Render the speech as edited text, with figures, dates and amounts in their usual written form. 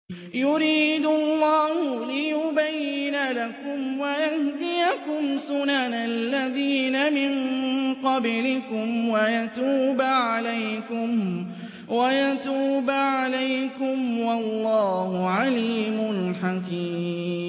يُرِيدُ اللَّهُ لِيُبَيِّنَ لَكُمْ وَيَهْدِيَكُمْ سُنَنَ الَّذِينَ مِن قَبْلِكُمْ وَيَتُوبَ عَلَيْكُمْ ۗ وَاللَّهُ عَلِيمٌ حَكِيمٌ